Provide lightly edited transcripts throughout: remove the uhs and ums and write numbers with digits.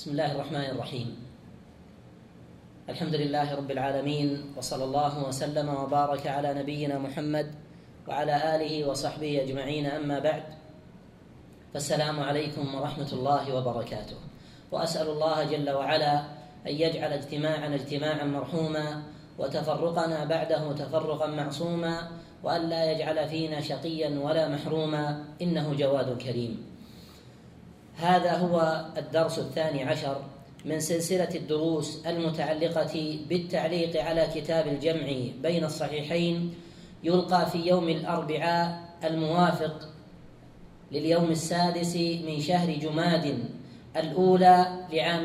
بسم الله الرحمن الرحيم. الحمد لله رب العالمين، وصلى الله وسلم وبارك على نبينا محمد وعلى آله وصحبه أجمعين، أما بعد، فالسلام عليكم ورحمة الله وبركاته. وأسأل الله جل وعلا أن يجعل اجتماعنا اجتماعا مرحوما، وتفرقنا بعده تفرقا معصوما، وأن لا يجعل فينا شقيا ولا محروما، إنه جواد كريم. هذا هو الدرس 12 من سلسلة الدروس المتعلقة بالتعليق على كتاب الجمع بين الصحيحين، يلقى في يوم الأربعاء الموافق لليوم 6 من شهر جماد الأولى لعام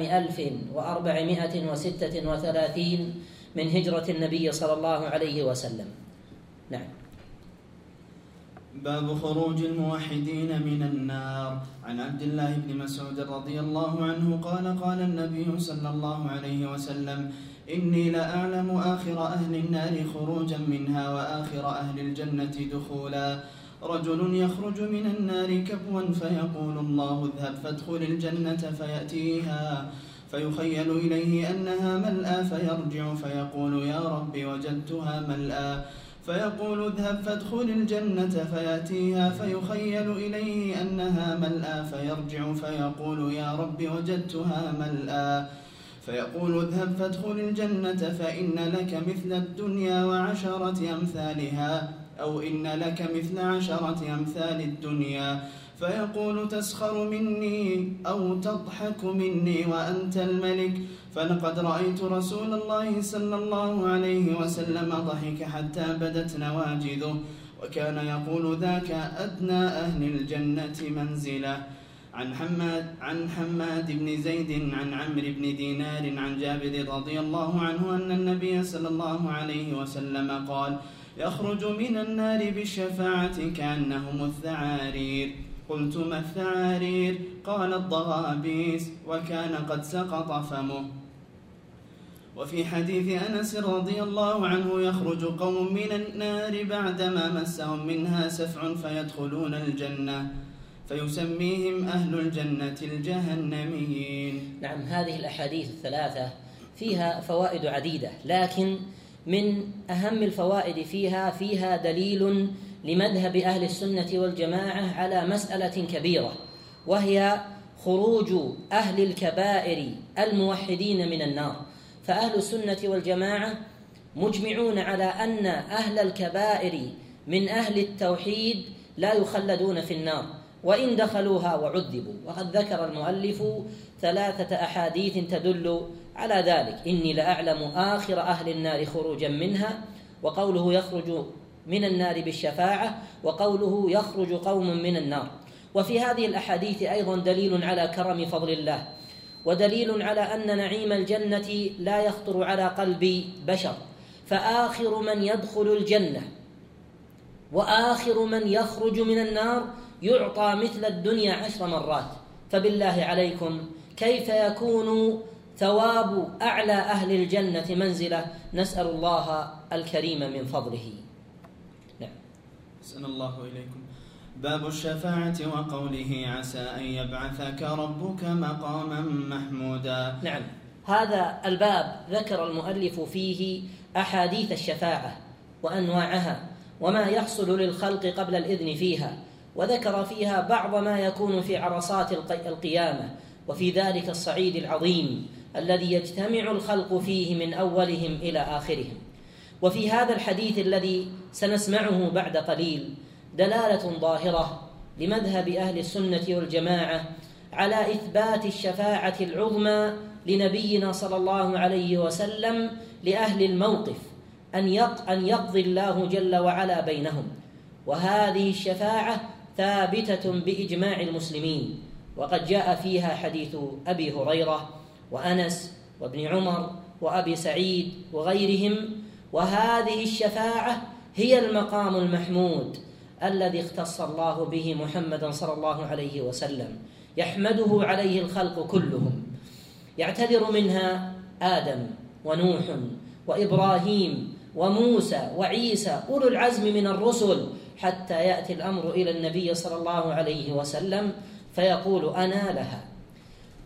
1436 من هجرة النبي صلى الله عليه وسلم. نعم. باب خروج الموحدين من النار. عن عبد الله بن مسعود رضي الله عنه قال: قال النبي صلى الله عليه وسلم: إني لأعلم آخر أهل النار خروجا منها وآخر أهل الجنة دخولا. رجل يخرج من النار كبوا فيقول: الله اذهب فادخل الجنة، فيأتيها فيخيل إليه أنها ملأى، فيرجع فيقول: يا رب وجدتها ملأى. فيقول: اذهب فادخل الجنة، فيأتيها فيخيل إليه أنها ملأى، فيرجع فيقول: يا رب وجدتها ملأى. فيقول: اذهب فادخل الجنة، فإن لك مثل الدنيا وعشرة أمثالها، أو إن لك مثل 10 أمثال الدنيا. فيقول: تسخر مني أو تضحك مني وأنت الملك؟ فلقد رأيت رسول الله صلى الله عليه وسلم ضحك حتى بدت نواجذه، وكان يقول: ذاك أدنى أهل الجنة منزلة. عن حماد بن زيد عن عمرو بن دينار عن جابر رضي الله عنه أن النبي صلى الله عليه وسلم قال: يخرج من النار بالشفاعة كأنهم الثعارير. قلت: ما الثعارير؟ قال: الضغابيس، وكان قد سقط فمه. وفي حديث أنس رضي الله عنه: يخرج قوم من النار بعدما مسهم منها سفع فيدخلون الجنة، فيسميهم أهل الجنة الجهنميين. نعم، هذه الأحاديث الثلاثة فيها فوائد عديدة، لكن من أهم الفوائد فيها دليل لمذهب أهل السنة والجماعة على مسألة كبيرة، وهي خروج أهل الكبائر الموحدين من النار. فأهل السنة والجماعة مجمعون على أن أهل الكبائر من أهل التوحيد لا يخلدون في النار وإن دخلوها وعذبوا. وقد ذكر المؤلف 3 أحاديث تدل على ذلك: إني لأعلم آخر أهل النار خروجا منها، وقوله يخرج من النار بالشفاعة، وقوله يخرج قوم من النار. وفي هذه الأحاديث أيضا دليل على كرم فضل الله، ودليل على أن نعيم الجنة لا يخطر على قلب بشر. فآخر من يدخل الجنة وآخر من يخرج من النار يعطى مثل الدنيا 10 مرات. فبالله عليكم كيف يكون ثواب أعلى أهل الجنة منزلة؟ نسأل الله الكريم من فضله. نعم. أحسن الله إليكم. باب الشفاعة وقوله: عسى أن يبعثك ربك مقاما محمودا. نعم، هذا الباب ذكر المؤلف فيه أحاديث الشفاعة وأنواعها وما يحصل للخلق قبل الإذن فيها، وذكر فيها بعض ما يكون في عرصات القيامة، وفي ذلك الصعيد العظيم الذي يجتمع الخلق فيه من أولهم إلى آخرهم. وفي هذا الحديث الذي سنسمعه بعد قليل دلالة ظاهرة لمذهب أهل السنة والجماعة على إثبات الشفاعة العظمى لنبينا صلى الله عليه وسلم لأهل الموقف، أن يقضي الله جل وعلا بينهم. وهذه الشفاعة ثابتة بإجماع المسلمين، وقد جاء فيها حديث أبي هريرة وأنس وابن عمر وأبي سعيد وغيرهم. وهذه الشفاعة هي المقام المحمود الذي اختص الله به محمدا صلى الله عليه وسلم، يحمده عليه الخلق كلهم. يعتذر منها آدم ونوح وإبراهيم وموسى وعيسى أولو العزم من الرسل، حتى يأتي الأمر إلى النبي صلى الله عليه وسلم فيقول: أنا لها.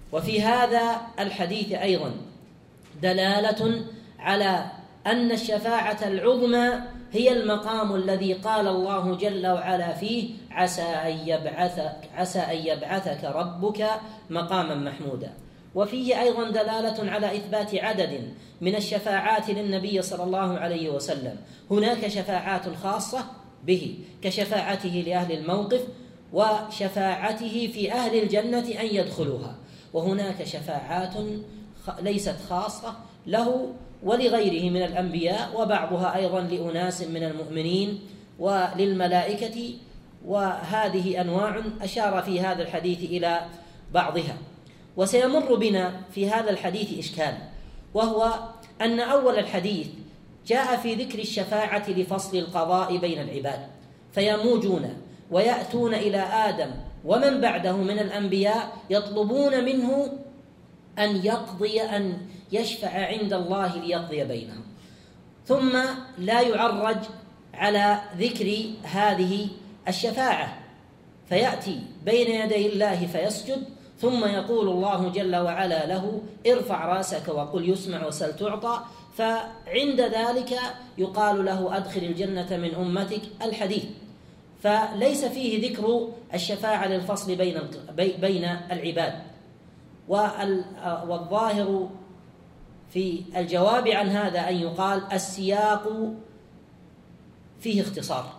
وفي هذا الحديث أيضا دلالة على أن الشفاعة العظمى هي المقام الذي قال الله جل وعلا فيه عسى أن يبعثك ربك مقاما محمودا. وفيه أيضا دلالة على إثبات عدد من الشفاعات للنبي صلى الله عليه وسلم. هناك شفاعات خاصة به كشفاعته لأهل الموقف وشفاعته في أهل الجنة أن يدخلوها، وهناك شفاعات ليست خاصة له ولغيره من الأنبياء، وبعضها أيضا لأناس من المؤمنين وللملائكة، وهذه أنواع أشار في هذا الحديث إلى بعضها. وسيمر بنا في هذا الحديث إشكال، وهو أن أول الحديث جاء في ذكر الشفاعة لفصل القضاء بين العباد، فيموجون ويأتون إلى آدم ومن بعده من الأنبياء يطلبون منه أن يشفع عند الله ليقضي بينهم، ثم لا يعرج على ذكر هذه الشفاعة، فيأتي بين يدي الله فيسجد، ثم يقول الله جل وعلا له ارفع راسك وقل يسمع وسل تعطى، فعند ذلك يقال له أدخل الجنة من أمتك الحديث. فليس فيه ذكر الشفاعة للفصل بين العباد. والظاهر في الجواب عن هذا أن يقال السياق فيه اختصار،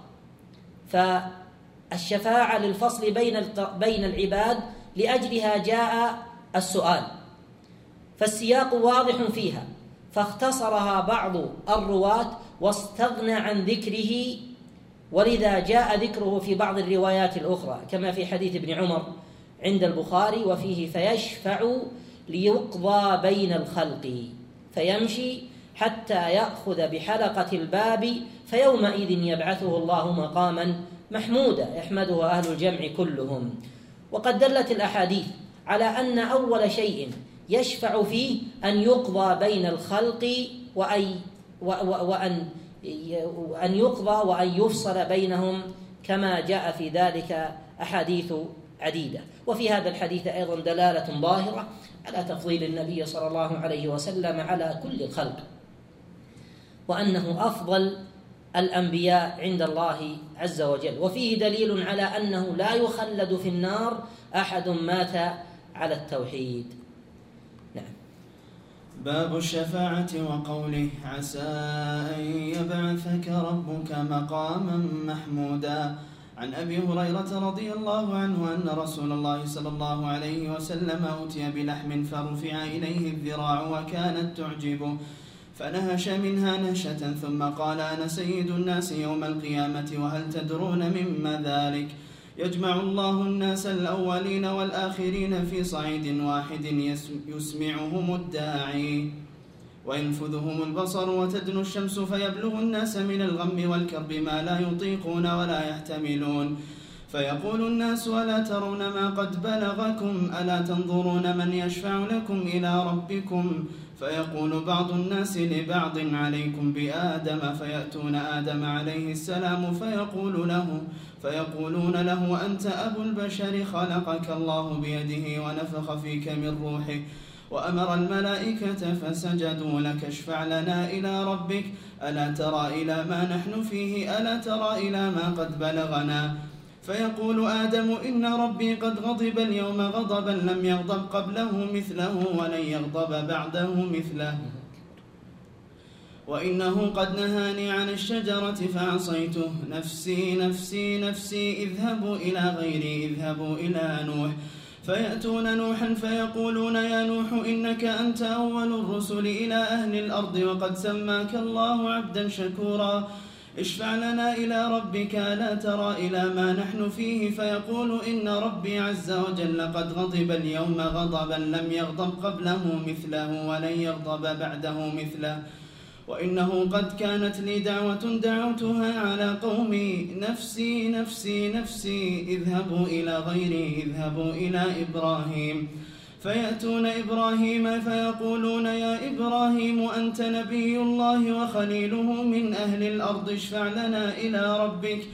فالشفاعة للفصل بين العباد لأجلها جاء السؤال، فالسياق واضح فيها، فاختصرها بعض الرواة واستغنى عن ذكره، ولذا جاء ذكره في بعض الروايات الأخرى كما في حديث ابن عمر عند البخاري وفيه فيشفع ليقضى بين الخلق فيمشي حتى يأخذ بحلقة الباب فيومئذ يبعثه الله مقاما محمودا يحمده أهل الجمع كلهم. وقد دلت الأحاديث على أن أول شيء يشفع فيه أن يقضى بين الخلق وأن يقضى وأن يفصل بينهم، كما جاء في ذلك أحاديث عديدة. وفي هذا الحديث أيضا دلالة ظاهرة على تفضيل النبي صلى الله عليه وسلم على كل الخلق، وأنه أفضل الأنبياء عند الله عز وجل. وفيه دليل على أنه لا يخلد في النار أحد مات على التوحيد. نعم. باب الشفاعة وقوله عسى أن يبعثك ربك مقاما محمودا. عن أبي هريرة رضي الله عنه أن رسول الله صلى الله عليه وسلم أوتي بلحم فرفع إليه الذراع وكانت تعجبه فنهش منها نهشة ثم قال أنا سيد الناس يوم القيامة وهل تدرون مما ذلك؟ يجمع الله الناس الأولين والآخرين في صعيد واحد يسمعهم الداعي وينفذهم البصر وتدنو الشمس فيبلغ الناس من الغم والكرب ما لا يطيقون ولا يحتملون فيقول الناس ألا ترون ما قد بلغكم ألا تنظرون من يشفع لكم إلى ربكم فيقول بعض الناس لبعض عليكم بآدم فيأتون آدم عليه السلام فيقولون له أنت أبو البشر خلقك الله بيده ونفخ فيك من روحه وأمر الملائكة فسجدوا لك اشفع لنا إلى ربك ألا ترى إلى ما نحن فيه ألا ترى إلى ما قد بلغنا فيقول آدم إن ربي قد غضب اليوم غضبا لم يغضب قبله مثله ولن يغضب بعده مثله وإنه قد نهاني عن الشجرة فعصيته نفسي نفسي نفسي اذهبوا إلى غيري اذهبوا إلى نوح فيأتون نوحا فيقولون يا نوح إنك أنت أول الرسل إلى أهل الأرض وقد سماك الله عبدا شكورا اشفع لنا إلى ربك ألا ترى إلى ما نحن فيه فيقول إن ربي عز وجل قد غضب اليوم غضبا لم يغضب قبله مثله ولن يغضب بعده مثله وإنه قد كانت لي دعوة دعوتها على قومي نفسي نفسي نفسي اذهبوا إلى غيري اذهبوا إلى إبراهيم فيأتون إبراهيم فيقولون يا إبراهيم أنت نبي الله وخليله من أهل الأرض اشفع لنا إلى ربك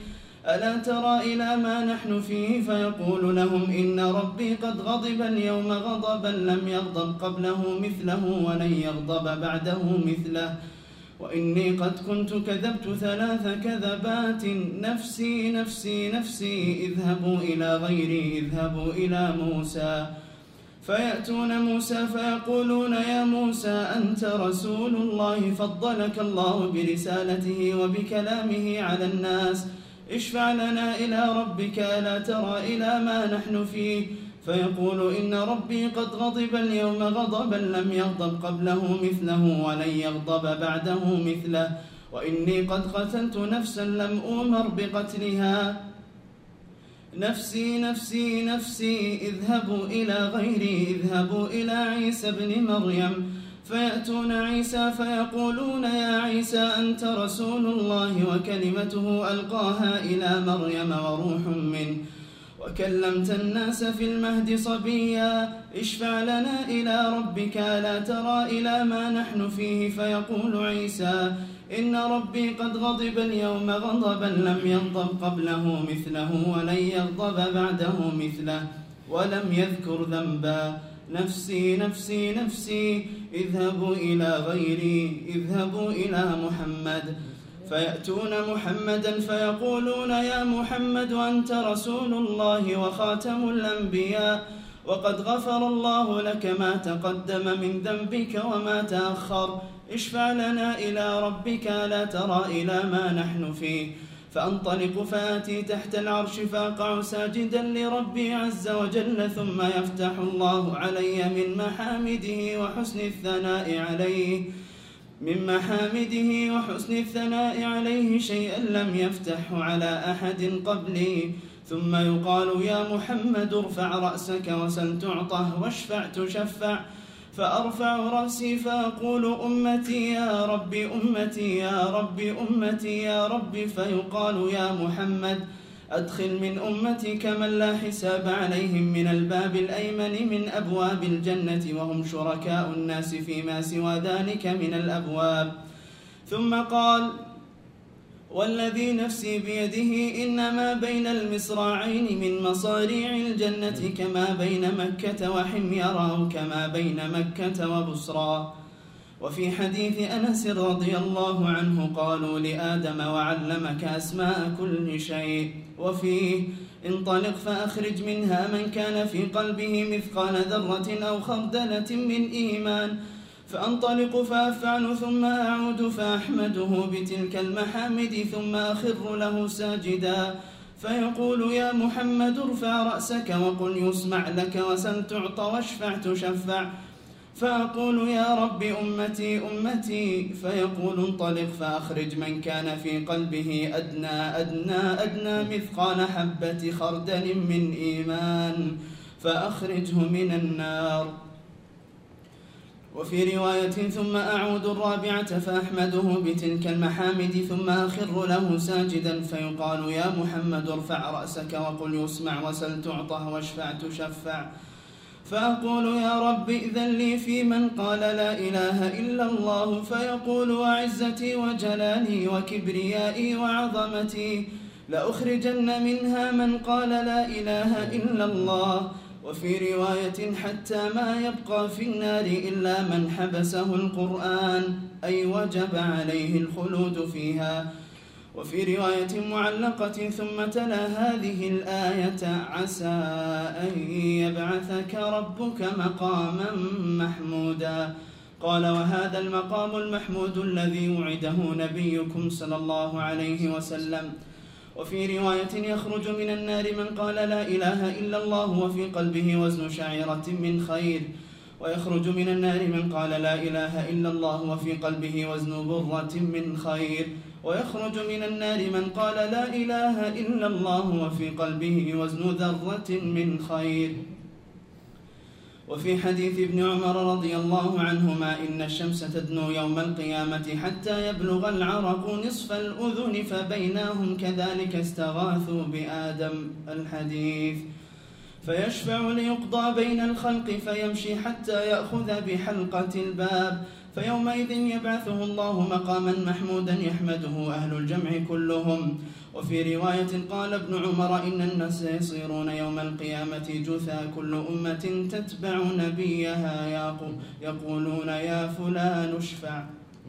ألا ترى إلى ما نحن فيه فيقول لهم إن ربي قد غضب اليوم غضبا لم يغضب قبله مثله ولن يغضب بعده مثله وإني قد كنت كذبت 3 كذبات نفسي نفسي نفسي اذهبوا إلى غيري اذهبوا إلى موسى فيأتون موسى فيقولون يا موسى أنت رسول الله فضلك الله برسالته وبكلامه على الناس اشفع لنا إلى ربك ألا ترى إلى ما نحن فيه فيقول إن ربي قد غضب اليوم غضبا لم يغضب قبله مثله ولن يغضب بعده مثله وإني قد قتلت نفسا لم أؤمر بقتلها نفسي نفسي نفسي اذهبوا إلى غيري اذهبوا إلى عيسى ابن مريم فيأتون عيسى فيقولون يا عيسى أنت رسول الله وكلمته ألقاها إلى مريم وروح منه وكلمت الناس في المهد صبيا اشفع لنا إلى ربك لا ترى إلى ما نحن فيه فيقول عيسى إن ربي قد غضب اليوم غضبا لم يغضب قبله مثله ولن يغضب بعده مثله ولم يذكر ذنبا نفسي نفسي نفسي اذهبوا إلى غيري اذهبوا إلى محمد فيأتون محمدا فيقولون يا محمد أنت رسول الله وخاتم الأنبياء وقد غفر الله لك ما تقدم من ذنبك وما تأخر اشفع لنا إلى ربك لا ترى إلى ما نحن فيه فأنطلق فآتي تحت العرش فأقع ساجدا لربي عز وجل ثم يفتح الله علي من محامده وحسن الثناء عليه شيئا لم يفتحه على أحد قبلي ثم يقال يا محمد ارفع رأسك وسل تعطه واشفع تشفع فأرفع رأسي فأقول أمتي يا ربي أمتي يا ربي أمتي يا ربي فيقال يا محمد أدخل من أمتك من لا حساب عليهم من الباب الأيمن من أبواب الجنة وهم شركاء الناس فيما سوى ذلك من الأبواب ثم قال والذي نفسي بيده إنما بين المصراعين من مصاريع الجنة كما بين مكة وحميرا أو كما بين مكة وبصرى وفي حديث أنس رضي الله عنه قالوا لآدم وعلمك أسماء كل شيء وفيه انطلق فأخرج منها من كان في قلبه مثقال ذرة أو خردلة من إيمان فأنطلق فأفعل ثم أعود فأحمده بتلك المحامد ثم أخر له ساجدا فيقول يا محمد ارفع رأسك وقل يسمع لك وسل تعطى واشفع تشفع فأقول يا رب أمتي أمتي فيقول انطلق فأخرج من كان في قلبه أدنى مثقال حبة خردل من إيمان فأخرجه من النار وفي رواية ثم أعود الرابعة فأحمده بتلك المحامد ثم أخر له ساجدا فيقال يا محمد ارفع رأسك وقل يسمع وسل تعطه واشفع تشفع فأقول يا رب إذن لي في من قال لا إله إلا الله فيقول وعزتي وجلالي وكبريائي وعظمتي لأخرجن منها من قال لا إله إلا الله وفي رواية حتى ما يبقى في النار إلا من حبسه القرآن أي وجب عليه الخلود فيها وفي رواية معلقة ثم تلا هذه الآية عسى أن يبعثك ربك مقاما محمودا قال وهذا المقام المحمود الذي وعده نبيكم صلى الله عليه وسلم وفي رواية يخرج من النار من قال لا إله إلا الله وفي قلبه وزن شعيرة من خير ويخرج من النار من قال لا إله إلا الله وفي قلبه وزن برة من خير ويخرج من النار من قال لا إله إلا الله وفي قلبه وزن ذرة من خير وفي حديث ابن عمر رضي الله عنهما إن الشمس تدنو يوم القيامة حتى يبلغ العرق نصف الأذن فبينهم كذلك استغاثوا بآدم الحديث فيشفع ليقضى بين الخلق فيمشي حتى يأخذ بحلقة الباب، فيومئذ يبعثه الله مقاما محمودا يحمده أهل الجمع كلهم. وفي رواية قال ابن عمر: إن الناس يصيرون يوم القيامة جثى، كل أمة تتبع نبيها يقولون يا فلان اشفع.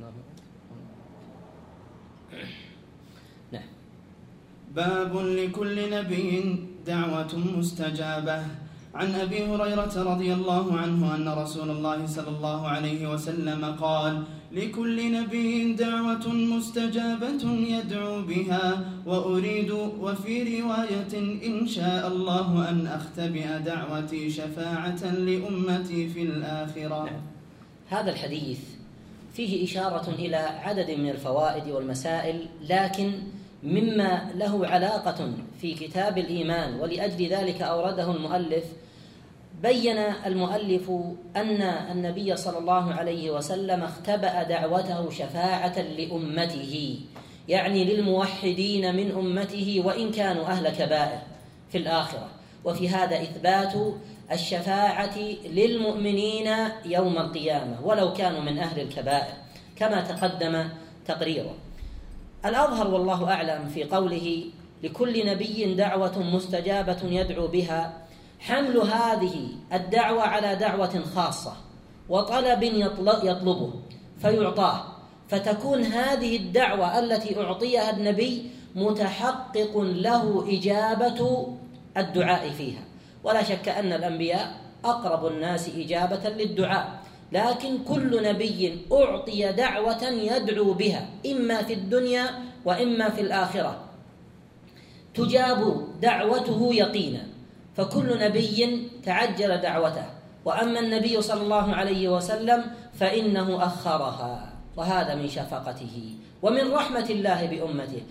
باب لكل نبي دعوة مستجابة. عن أبي هريرة رضي الله عنه أن رسول الله صلى الله عليه وسلم قال: لكل نبي دعوة مستجابة يدعو بها وأريد وفي رواية إن شاء الله أن أختبئ دعوتي شفاعة لأمتي في الآخرة. هذا الحديث فيه إشارة إلى عدد من الفوائد والمسائل، لكن مما له علاقة في كتاب الإيمان، ولأجل ذلك أورده المؤلف. بين المؤلف أن النبي صلى الله عليه وسلم اختبأ دعوته شفاعة لأمته، يعني للموحدين من أمته وإن كانوا أهل كبائر في الآخرة. وفي هذا إثبات الشفاعة للمؤمنين يوم القيامة ولو كانوا من أهل الكبائر كما تقدم تقريره. الأظهر والله أعلم في قوله لكل نبي دعوة مستجابة يدعو بها حمل هذه الدعوة على دعوة خاصة وطلب يطلبه فيعطاه، فتكون هذه الدعوة التي أعطيها النبي متحقق له إجابة الدعاء فيها. ولا شك أن الأنبياء أقرب الناس إجابة للدعاء، لكن كل نبي أعطي دعوة يدعو بها إما في الدنيا وإما في الآخرة تجاب دعوته يقينا، فكل نبي تعجل دعوته. وأما النبي صلى الله عليه وسلم فإنه أخرها، وهذا من شفقته ومن رحمة الله بأمته.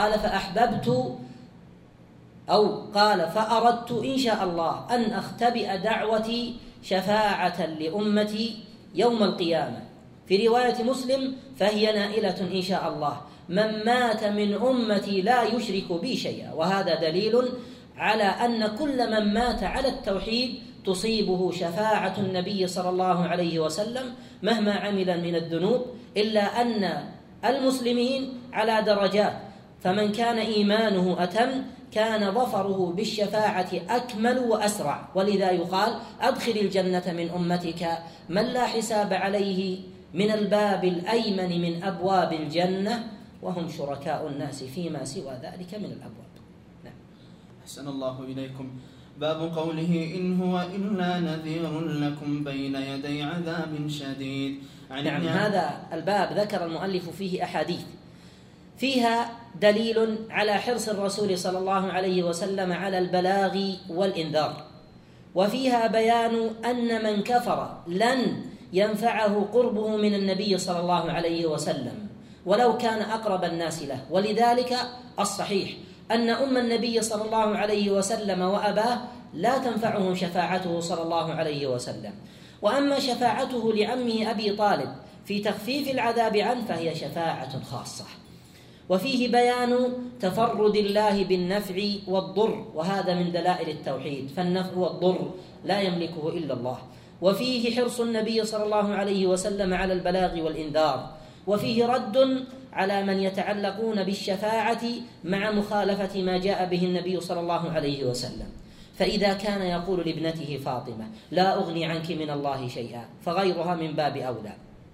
قال فأردت إن شاء الله أن أختبئ دعوتي شفاعة لأمتي يوم القيامة. في رواية مسلم فهي نائلة إن شاء الله من مات من أمتي لا يشرك بي شيئا. وهذا دليل على أن كل من مات على التوحيد تصيبه شفاعة النبي صلى الله عليه وسلم مهما عمل من الذنوب، إلا أن المسلمين على درجات، فمن كان إيمانه أتم كان ظفره بالشفاعة أكمل وأسرع. ولذا يقال أدخل الجنة من أمتك من لا حساب عليه من الباب الأيمن من أبواب الجنة وهم شركاء الناس فيما سوى ذلك من الأبواب. نعم. أحسن الله إليكم. باب قوله إن هو إلا نذير لكم بين يدي عذاب شديد. نعم، هذا الباب ذكر المؤلف فيه أحاديث فيها دليل على حرص الرسول صلى الله عليه وسلم على البلاغ والإنذار، وفيها بيان أن من كفر لن ينفعه قربه من النبي صلى الله عليه وسلم ولو كان أقرب الناس له. ولذلك الصحيح أن أم النبي صلى الله عليه وسلم وأباه لا تنفعهم شفاعته صلى الله عليه وسلم. وأما شفاعته لعمه أبي طالب في تخفيف العذاب عنه فهي شفاعة خاصة. وفيه بيان تفرد الله بالنفع والضر، وهذا من دلائل التوحيد، فالنفع والضر لا يملكه إلا الله. وفيه حرص النبي صلى الله عليه وسلم على البلاغ والإنذار، وفيه رد على من يتعلقون بالشفاعة مع مخالفة ما جاء به النبي صلى الله عليه وسلم. فإذا كان يقول لابنته فاطمة لا أغني عنك من الله شيئا فغيرها من باب أولى.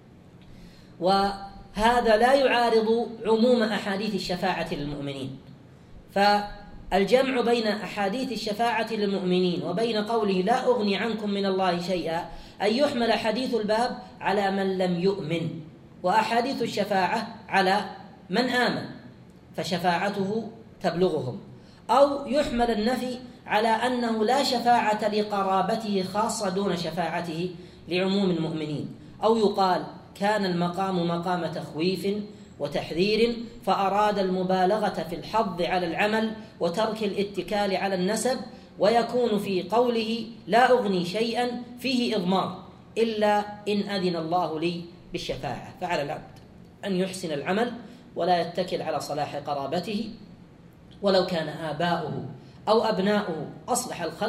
وهذا لا يعارض عموم أحاديث الشفاعة للمؤمنين، فالجمع بين أحاديث الشفاعة للمؤمنين وبين قوله لا أغني عنكم من الله شيئا أن يحمل حديث الباب على من لم يؤمن، وأحاديث الشفاعة على من آمن فشفاعته تبلغهم، أو يحمل النفي على أنه لا شفاعة لقرابته خاصة دون شفاعته لعموم المؤمنين، أو يقال كان المقام مقام تخويف وتحذير فأراد المبالغة في الحض على العمل وترك الاتكال على النسب، ويكون في قوله لا أغني شيئا فيه إضمار إلا إن أذن الله لي بالشفاعة. فعلى العبد أن يحسن العمل ولا يتكل على صلاح قرابته، ولو كان آباؤه أو أبناؤه أصلح الخلق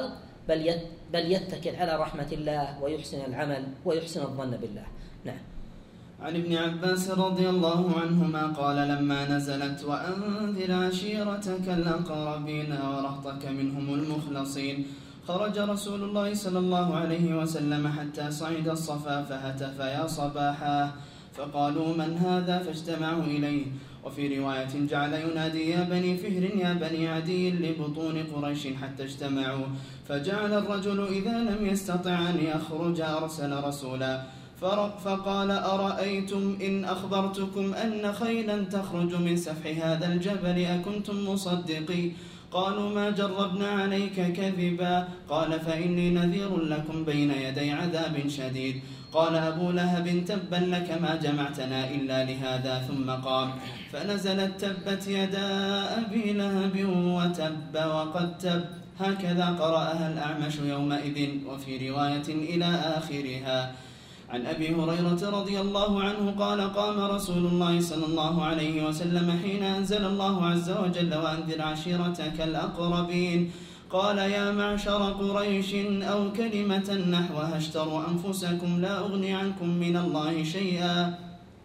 بل يتكل على رحمة الله ويحسن العمل ويحسن الظن بالله. نعم. عن ابن عباس رضي الله عنهما قال لما نزلت وأنذر عشيرتك الأقربين ورهطك منهم المخلصين خرج رسول الله صلى الله عليه وسلم حتى صعد الصفا فهتف يا صباحا فقالوا من هذا فاجتمعوا إليه. وفي رواية جعل ينادي يا بني فهر يا بني عدي لبطون قريش حتى اجتمعوا فجعل الرجل إذا لم يستطع أن يخرج أرسل رسولا فقال أرأيتم إن أخبرتكم أن خيلا تخرج من سفح هذا الجبل أكنتم مصدقي؟ قالوا ما جربنا عليك كذبا. قال فإني نذير لكم بين يدي عذاب شديد. قال أبو لهب تبا لك ما جمعتنا إلا لهذا ثم قام فنزلت تبت يدا أبي لهب وتب وقد تب. هكذا قرأها الأعمش يومئذ. وفي رواية إلى آخرها. عن أبي هريرة رضي الله عنه قال قام رسول الله صلى الله عليه وسلم حين أنزل الله عز وجل وأنذر عشيرتك الأقربين قال يا معشر قريش أو كلمة نحوها اشتروا أنفسكم لا أغني عنكم من الله شيئا.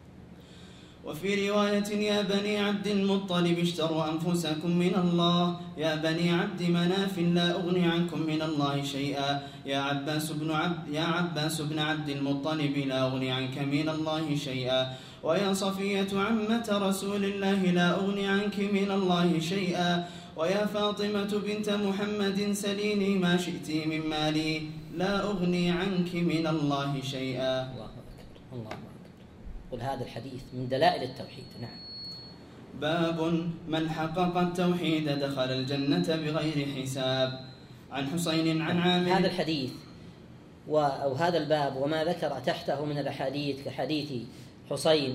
وفي رواية يا بني عبد المطلب اشتروا أنفسكم من الله. يا بني عبد مناف لا أغني عنكم من الله شيئا. يا عباس بن عبد المطلب لا أغني عنك من الله شيئا. ويا صفية عمة رسول الله لا أغني عنك من الله شيئا. ويا فاطمة بنت محمد سليني ما شئت من مالي لا أغني عنك من الله شيئا. الله أكبر الله أكبر. قل هذا الحديث من دلائل التوحيد. نعم. باب من حقق التوحيد دخل الجنة بغير حساب. عن حسين عن عامر. هذا الحديث أو هذا الباب وما ذكر تحته من الأحاديث كحديث حسين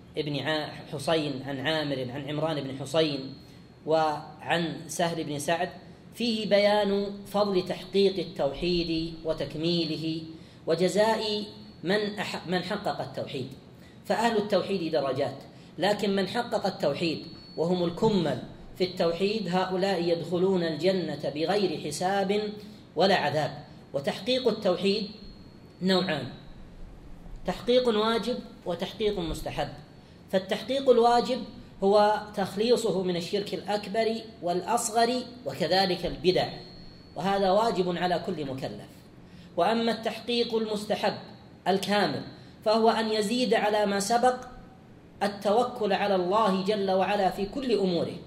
عن عامر عن عمران بن حسين وعن سهل بن سعد فيه بيان فضل تحقيق التوحيد وتكميله وجزاء من حقق التوحيد. فأهل التوحيد درجات، لكن من حقق التوحيد وهم الكمل في التوحيد هؤلاء يدخلون الجنة بغير حساب ولا عذاب. وتحقيق التوحيد نوعان: تحقيق واجب وتحقيق مستحب. فالتحقيق الواجب هو تخليصه من الشرك الأكبر والأصغر وكذلك البدع، وهذا واجب على كل مكلف. وأما التحقيق المستحب الكامل فهو أن يزيد على ما سبق التوكل على الله جل وعلا في كل أموره،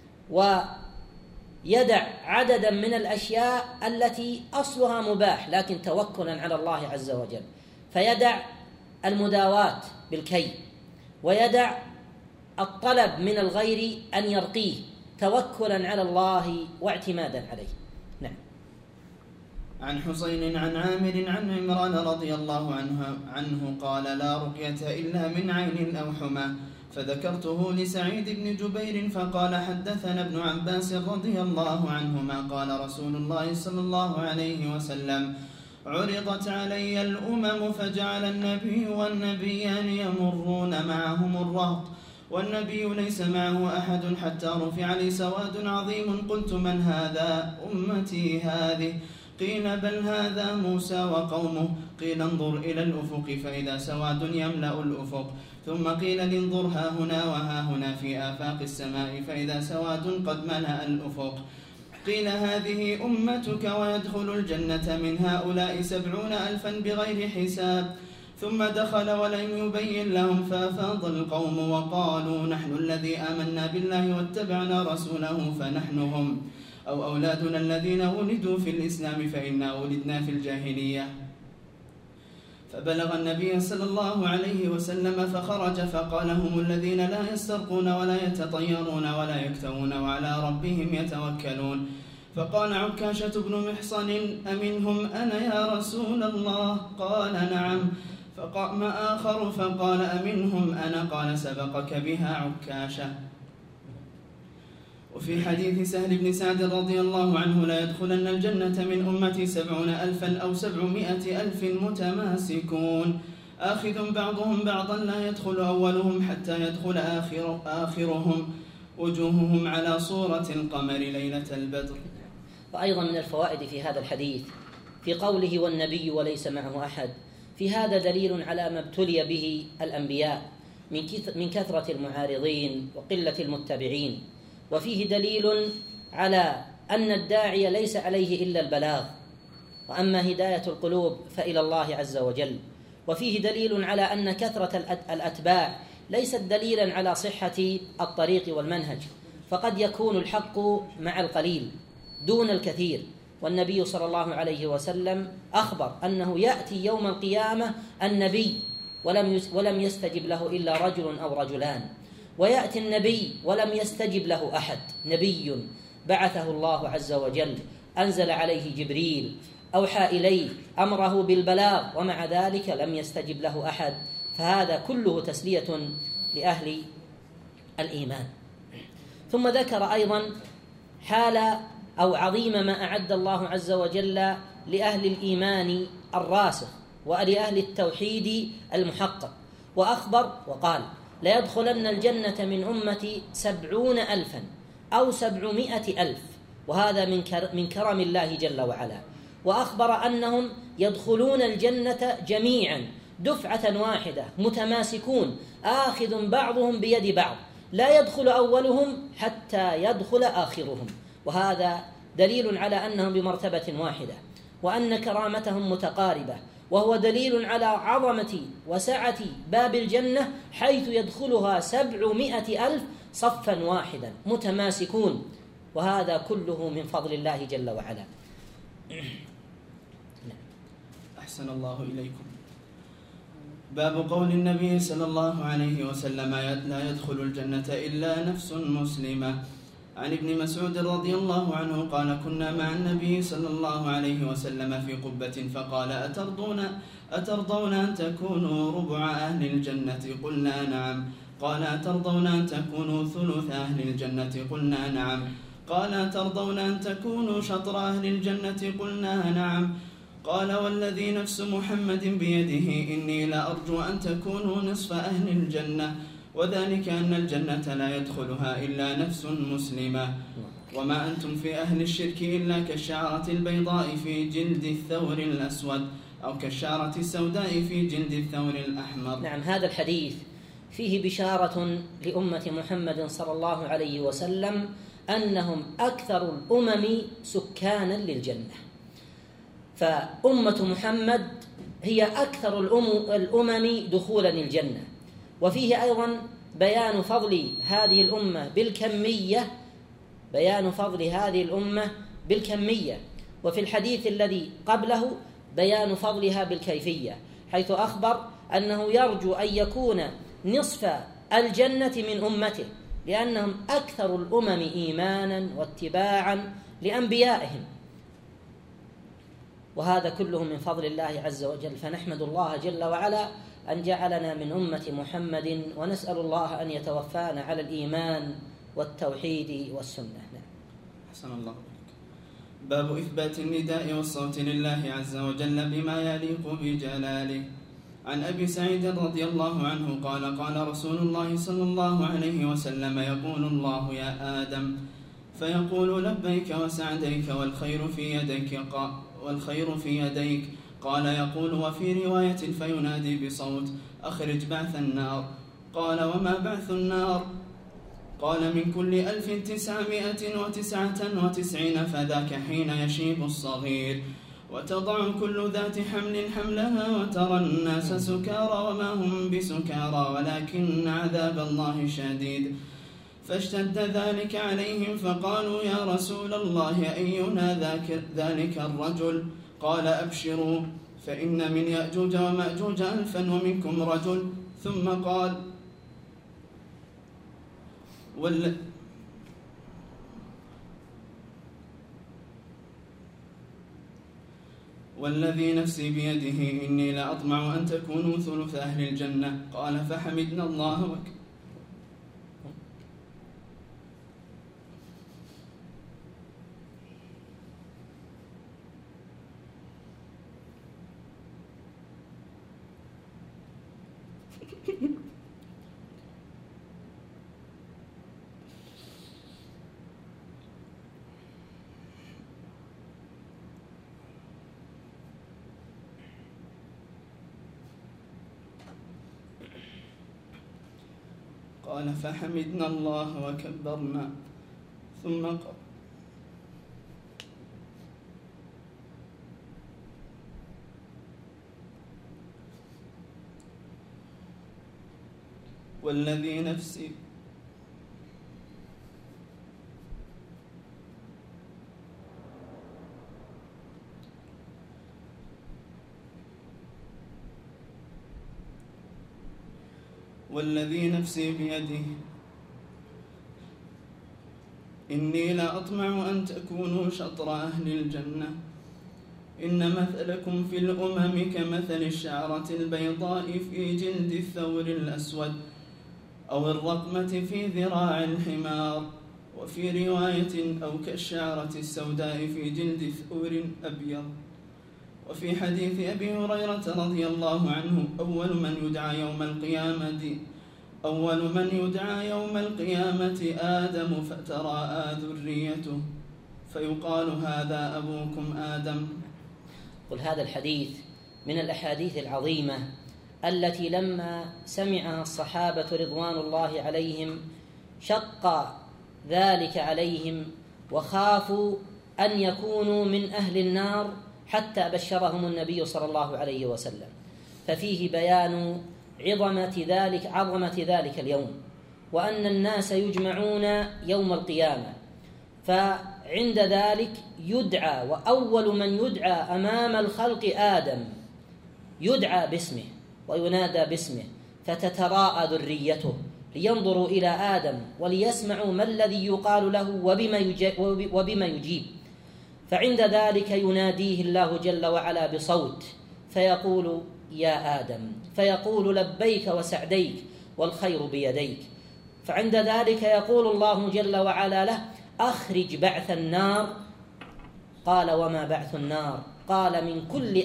ويدع عددا من الأشياء التي أصلها مباح لكن توكلا على الله عز وجل، فيدع المداواة بالكي، ويدع الطلب من الغير أن يرقيه توكلا على الله واعتمادا عليه. نعم. عن حسين عن عامر عن عمران رضي الله عنه قال لا رقية إلا من عين أو حمى، فذكرته لسعيد بن جبير فقال حدثنا ابن عباس رضي الله عنهما قال رسول الله صلى الله عليه وسلم عرضت علي الأمم فجعل النبي والنبيان يمرون معهم الرهط والنبي ليس معه أحد حتى رفع لي سواد عظيم قلت من هذا؟ أمتي هذه. قيل بل هذا موسى وقومه. قيل انظر إلى الأفق فإذا سواد يملأ الأفق. ثم قيل انظر ها هنا وها هنا في آفاق السماء فإذا سواد قد ملأ الأفق. قيل هذه أمتك ويدخل الجنة من هؤلاء 70,000 بغير حساب. ثم دخل ولم يبين لهم فافاض القوم وقالوا نحن الذي آمنا بالله واتبعنا رسوله فنحن هم أو أولادنا الذين ولدوا في الإسلام فإنا ولدنا في الجاهلية. فبلغ النبي صلى الله عليه وسلم فخرج فقال هم الذين لا يسترقون ولا يتطيرون ولا يكتوون وعلى ربهم يتوكلون. فقال عكاشة بن محصن أمنهم أنا يا رسول الله؟ قال نعم. فقام آخر فقال أمنهم أنا؟ قال سبقك بها عكاشة. وفي حديث سهل بن سعد رضي الله عنه لا يدخلن الجنة من أمتي 70,000 أو 700,000 متماسكون آخذ بعضهم بعضا لا يدخل أولهم حتى يدخل آخرهم وجوههم على صورة القمر ليلة البدر. وأيضا من الفوائد في هذا الحديث في قوله والنبي وليس معه أحد، في هذا دليل على ما ابتلي به الأنبياء من كثرة المعارضين وقلة المتبعين، وفيه دليل على أن الداعي ليس عليه إلا البلاغ، وأما هداية القلوب فإلى الله عز وجل. وفيه دليل على أن كثرة الأتباع ليست دليلا على صحة الطريق والمنهج، فقد يكون الحق مع القليل دون الكثير. والنبي صلى الله عليه وسلم أخبر أنه يأتي يوم القيامة النبي ولم يستجب له إلا رجل أو رجلان، ويأتي النبي ولم يستجب له أحد، نبي بعثه الله عز وجل، أنزل عليه جبريل، أوحى إليه، أمره بالبلاغ، ومع ذلك لم يستجب له أحد، فهذا كله تسلية لأهل الإيمان. ثم ذكر أيضا حال أو عظيم ما أعد الله عز وجل لأهل الإيمان الراسخ ولأهل التوحيد المحقق، وأخبر وقال ليدخلن الجنة من أمتي 70,000 أو 700,000، وهذا من كرم الله جل وعلا. وأخبر أنهم يدخلون الجنة جميعا دفعة واحدة متماسكون آخذ بعضهم بيد بعض، لا يدخل أولهم حتى يدخل آخرهم، وهذا دليل على أنهم بمرتبة واحدة وأن كرامتهم متقاربة، وهو دليل على عظمة وسعة باب الجنة حيث يدخلها 700,000 صفا واحدا متماسكون، وهذا كله من فضل الله جل وعلا. أحسن الله إليكم. باب قول النبي صلى الله عليه وسلم لا يدخل الجنة إلا نفس مسلمة. عن ابن مسعود رضي الله عنه قال كنا مع النبي صلى الله عليه وسلم في قبة فقال أترضون أن تكونوا ربع أهل الجنة؟ قلنا نعم. قال أترضون أن تكونوا ثلث أهل الجنة؟ قلنا نعم. قال أترضون أن تكونوا شطر أهل الجنة؟ قلنا نعم. قال والذي نفس محمد بيده إني لأرجو أن تكونوا نصف أهل الجنة، وذلك أن الجنة لا يدخلها إلا نفس مسلمة، وما أنتم في أهل الشرك إلا كالشعرة البيضاء في جلد الثور الأسود، أو كالشعرة السوداء في جلد الثور الأحمر. نعم، هذا الحديث فيه بشارة لأمة محمد صلى الله عليه وسلم أنهم أكثر الأمم سكانا للجنة، فأمة محمد هي أكثر الأمم دخولا الجنة. وفيه أيضا بيان فضل هذه الأمة بالكمية، وفي الحديث الذي قبله بيان فضلها بالكيفية، حيث أخبر أنه يرجو أن يكون نصف الجنة من أمته، لأنهم أكثر الأمم إيمانا واتباعا لأنبيائهم، وهذا كله من فضل الله عز وجل. فنحمد الله جل وعلا أن جعلنا من أمة محمد، ونسأل الله أن يتوفانا على الإيمان والتوحيد والسنة. أحسن الله عليك. باب إثبات النداء والصوت لله عز وجل بما يليق بجلاله. عن أبي سعيد رضي الله عنه قال قال رسول الله صلى الله عليه وسلم يقول الله يا آدم فيقول لبيك وسعديك والخير في يديك قال يقول وفي رواية فينادي بصوت أخرج بعث النار. قال وما بعث النار؟ قال من كل 1999 فذاك حين يشيب الصغير وتضع كل ذات حمل حملها وترى الناس سكارى وما هم بسكارى ولكن عذاب الله شديد. فاشتد ذلك عليهم فقالوا يا رسول الله أينا ذلك الرجل؟ قال أبشروا فإن من يأجوج ومأجوج 1000 ومنكم رجل. ثم قال والذي نفسي بيده إني لأطمع أن تكونوا ثلث أهل الجنة. قال فحمدنا الله وكبر. قال فحمدنا الله وكبرنا ثم قال والذي نفسي بيده إني لأطمع أن تكونوا شطر أهل الجنة. إن مثلكم في الأمم كمثل الشعرة البيضاء في جلد الثور الأسود أو الرقمة في ذراع الحمار، وفي رواية أو كالشعرة السوداء في جلد ثور أبيض. وفي حديث أبي هريرة رضي الله عنه أول من يدعى يوم القيامة آدم فتراءى ذريته فيقال هذا أبوكم آدم. قل هذا الحديث من الأحاديث العظيمة التي لما سمعها الصحابة رضوان الله عليهم شق ذلك عليهم وخافوا أن يكونوا من أهل النار حتى بشرهم النبي صلى الله عليه وسلم. ففيه بيان عظمة ذلك اليوم، وأن الناس يجمعون يوم القيامة، فعند ذلك يدعى، وأول من يدعى أمام الخلق آدم، يدعى باسمه وينادى باسمه، فتتراءى ذريته لينظروا إلى آدم وليسمعوا ما الذي يقال له وبما يجيب. فعند ذلك يناديه الله جل وعلا بصوت فيقول يا آدم، فيقول لبيك وسعديك والخير بيديك. فعند ذلك يقول الله جل وعلا له أخرج بعث النار. قال وما بعث النار؟ قال من كل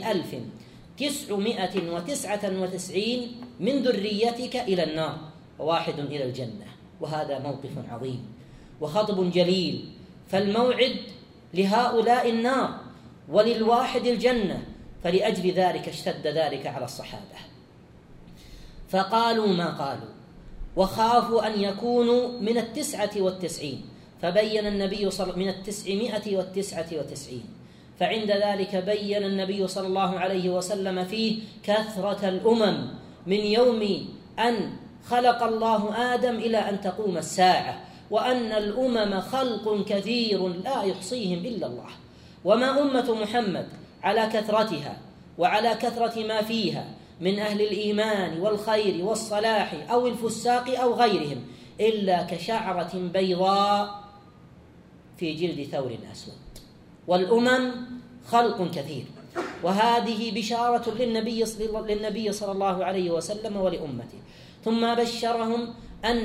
1999 من ذريتك إلى النار وواحد إلى الجنة. وهذا موقف عظيم وخطب جليل، فالموعد لهؤلاء النار وللواحد الجنة، فلأجل ذلك اشتد ذلك على الصحابة، فقالوا ما قالوا وخافوا أن يكونوا من 99، فبين النبي من 999. فعند ذلك بين النبي صلى الله عليه وسلم فيه كثرة الأمم من يوم أن خلق الله آدم إلى أن تقوم الساعة، وأن الأمم خلق كثير لا يحصيهم إلا الله. وما أمة محمد على كثرتها وعلى كثرة ما فيها من أهل الإيمان والخير والصلاح أو الفساق أو غيرهم إلا كشعرة بيضاء في جلد ثور أسود، والأمم خلق كثير. وهذه بشارة للنبي صلى الله عليه وسلم ولأمته. ثم بشرهم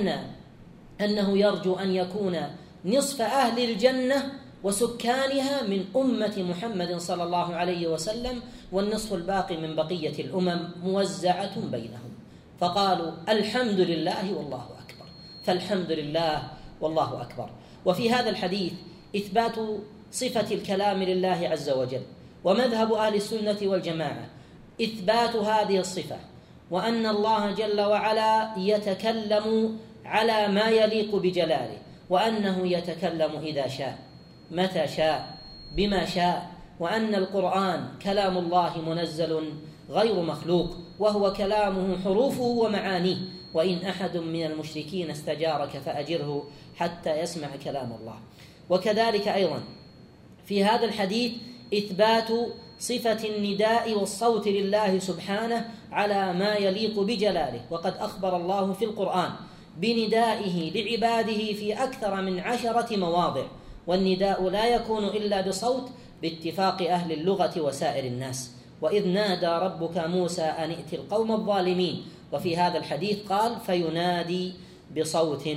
أنه يرجو أن يكون نصف أهل الجنة وسكانها من أمة محمد صلى الله عليه وسلم، والنصف الباقي من بقية الأمم موزعة بينهم. فقالوا الحمد لله والله أكبر، فالحمد لله والله أكبر. وفي هذا الحديث إثبات صفة الكلام لله عز وجل، ومذهب أهل السنة والجماعة إثبات هذه الصفة، وأن الله جل وعلا يتكلم على ما يليق بجلاله، وأنه يتكلم إذا شاء متى شاء بما شاء، وأن القرآن كلام الله منزل غير مخلوق، وهو كلامه حروفه ومعانيه. وإن أحد من المشركين استجارك فأجره حتى يسمع كلام الله. وكذلك أيضا في هذا الحديث إثبات صفة النداء والصوت لله سبحانه على ما يليق بجلاله، وقد أخبر الله في القرآن بندائه لعباده في أكثر من 10 مواضع، والنداء لا يكون إلا بصوت باتفاق أهل اللغة وسائر الناس. وإذ نادى ربك موسى أن ائت القوم الظالمين، وفي هذا الحديث قال فينادي بصوت.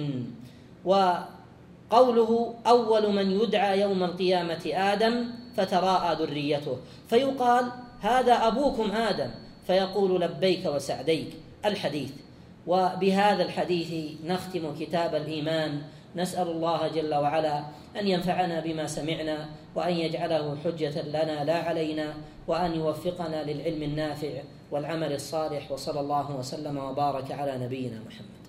وقوله أول من يدعى يوم القيامة آدم فتراءى ذريته، فيقال هذا أبوكم آدم، فيقول لبيك وسعديك الحديث. وبهذا الحديث نختم كتاب الإيمان. نسأل الله جل وعلا أن ينفعنا بما سمعنا، وأن يجعله حجة لنا لا علينا، وأن يوفقنا للعلم النافع والعمل الصالح. وصلى الله وسلم وبارك على نبينا محمد.